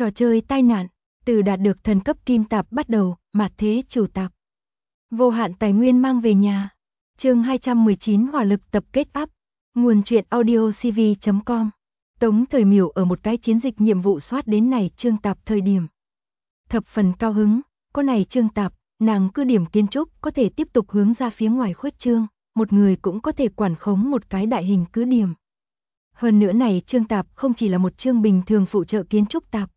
Trò chơi tai nạn, từ đạt được thần cấp kim tạp bắt đầu, mạt thế chủ tạp. Vô hạn tài nguyên mang về nhà. Chương 219 hỏa lực tập kết áp. Nguồn truyện audio cv.com. Tống Thời Miểu ở một cái chiến dịch nhiệm vụ soát đến này trương tạp thời điểm. Thập phần cao hứng, có này trương tạp, nàng cứ điểm kiến trúc có thể tiếp tục hướng ra phía ngoài khuếch trương, một người cũng có thể quản khống một cái đại hình cứ điểm. Hơn nữa này trương tạp không chỉ là một trương bình thường phụ trợ kiến trúc tạp.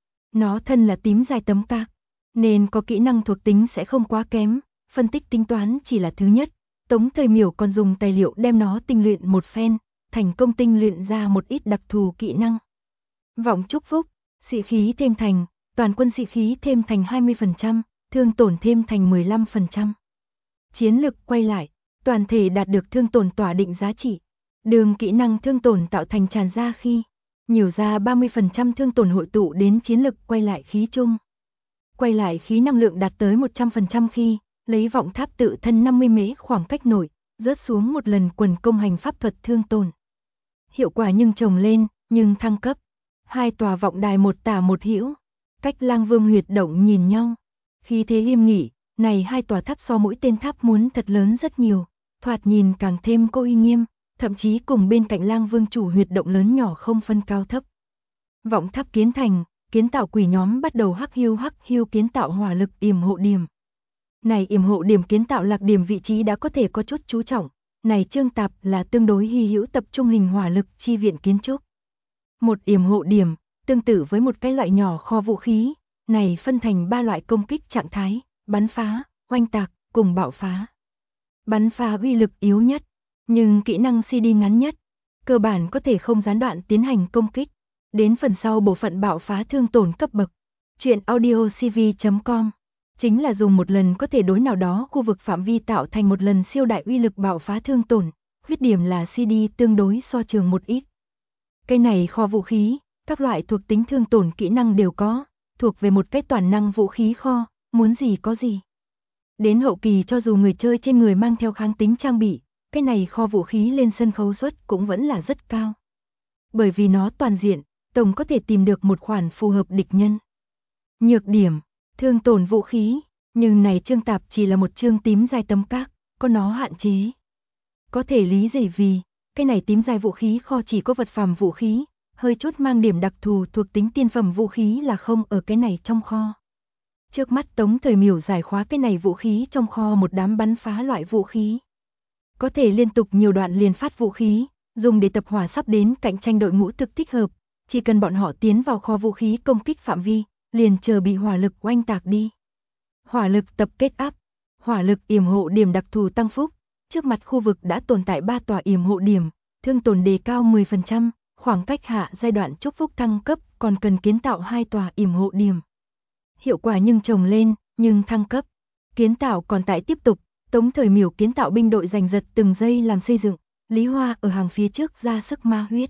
Nó thân là tím dài tấm cạc, nên có kỹ năng thuộc tính sẽ không quá kém, phân tích tính toán chỉ là thứ nhất. Tống Thời Miểu còn dùng tài liệu đem nó tinh luyện một phen, thành công tinh luyện ra một ít đặc thù kỹ năng. Vọng chúc phúc, sĩ khí thêm thành, toàn quân sĩ khí thêm thành 20%, thương tổn thêm thành 15%. Chiến lực quay lại, toàn thể đạt được thương tổn tỏa định giá trị. Đường kỹ năng thương tổn tạo thành tràn ra khi nhiều ra 30% thương tổn hội tụ đến chiến lực quay lại khí chung. Quay lại khí năng lượng đạt tới 100% khi lấy vọng tháp tự thân 50 mễ khoảng cách nổi, rớt xuống một lần quần công hành pháp thuật thương tổn. Hiệu quả nhưng trồng lên, nhưng thăng cấp. Hai tòa vọng đài một tả một hữu, cách Lang Vương huyệt động nhìn nhau. Khi thế nghiêm nghị, này hai tòa tháp so mỗi tên tháp muốn thật lớn rất nhiều, thoạt nhìn càng thêm có uy nghiêm, thậm chí cùng bên cạnh Lang Vương chủ huyệt động lớn nhỏ không phân cao thấp. Vọng tháp kiến thành, kiến tạo quỷ nhóm bắt đầu hắc hưu kiến tạo hỏa lực yểm hộ điểm. Này yểm hộ điểm kiến tạo lạc điểm vị trí đã có thể có chút chú trọng, này trương tạp là tương đối hy hữu tập trung hình hỏa lực chi viện kiến trúc. Một yểm hộ điểm, tương tự với một cái loại nhỏ kho vũ khí, này phân thành 3 loại công kích trạng thái, bắn phá, oanh tạc, cùng bạo phá. Bắn phá uy lực yếu nhất, nhưng kỹ năng CD ngắn nhất, cơ bản có thể không gián đoạn tiến hành công kích. Đến phần sau bộ phận bạo phá thương tổn cấp bậc, truyện audio cv.com, chính là dùng một lần có thể đối nào đó khu vực phạm vi tạo thành một lần siêu đại uy lực bạo phá thương tổn, khuyết điểm là CD tương đối so trường một ít. Cái này kho vũ khí, các loại thuộc tính thương tổn kỹ năng đều có, thuộc về một cái toàn năng vũ khí kho, muốn gì có gì. Đến hậu kỳ cho dù người chơi trên người mang theo kháng tính trang bị, cái này kho vũ khí lên sân khấu suất cũng vẫn là rất cao. Bởi vì nó toàn diện, tổng có thể tìm được một khoản phù hợp địch nhân. Nhược điểm, thương tổn vũ khí, nhưng này trương tạp chỉ là một trương tím dài tấm cạc, có nó hạn chế. Có thể lý giải vì, cái này tím dài vũ khí kho chỉ có vật phẩm vũ khí, hơi chút mang điểm đặc thù thuộc tính tiên phẩm vũ khí là không ở cái này trong kho. Trước mắt Tống Thời Miểu giải khóa cái này vũ khí trong kho một đám bắn phá loại vũ khí. Có thể liên tục nhiều đoạn liền phát vũ khí, dùng để tập hỏa sắp đến cạnh tranh đội ngũ thực thích hợp, chỉ cần bọn họ tiến vào kho vũ khí công kích phạm vi, liền chờ bị hỏa lực oanh tạc đi. Hỏa lực tập kết áp, hỏa lực yểm hộ điểm đặc thù tăng phúc, trước mặt khu vực đã tồn tại 3 tòa yểm hộ điểm, thương tổn đề cao 10%, khoảng cách hạ giai đoạn chúc phúc thăng cấp còn cần kiến tạo 2 tòa yểm hộ điểm. Hiệu quả nhưng trồng lên, nhưng thăng cấp. Kiến tạo còn tại tiếp tục, Tống Thời Miểu kiến tạo binh đội giành giật từng giây làm xây dựng, Lý Hoa ở hàng phía trước ra sức ma huyết.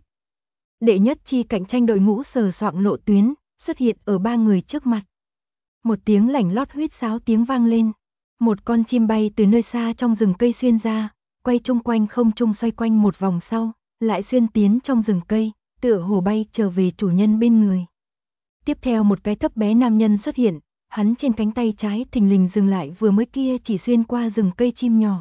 Đệ nhất chi cạnh tranh đội ngũ sờ soạng lộ tuyến, xuất hiện ở 3 người trước mặt. Một tiếng lảnh lót huýt sáo tiếng vang lên, một con chim bay từ nơi xa trong rừng cây xuyên ra, quay chung quanh không trung xoay quanh một vòng sau, lại xuyên tiến trong rừng cây, tựa hồ bay trở về chủ nhân bên người. Tiếp theo một cái thấp bé nam nhân xuất hiện, hắn trên cánh tay trái thình lình dừng lại vừa mới kia chỉ xuyên qua rừng cây chim nhỏ.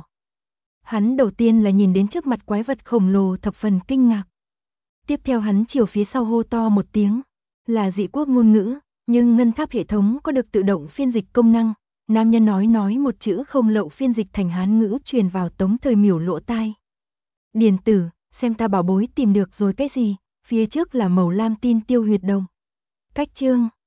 Hắn đầu tiên là nhìn đến trước mặt quái vật khổng lồ thập phần kinh ngạc. Tiếp theo hắn chiều phía sau hô to một tiếng, là dị quốc ngôn ngữ, nhưng ngân tháp hệ thống có được tự động phiên dịch công năng. Nam nhân nói một chữ không lậu phiên dịch thành Hán ngữ truyền vào Tống Thời Miểu lỗ tai. Điền tử, xem ta bảo bối tìm được rồi cái gì, phía trước là màu lam tin tiêu huyệt đồng. Cách chương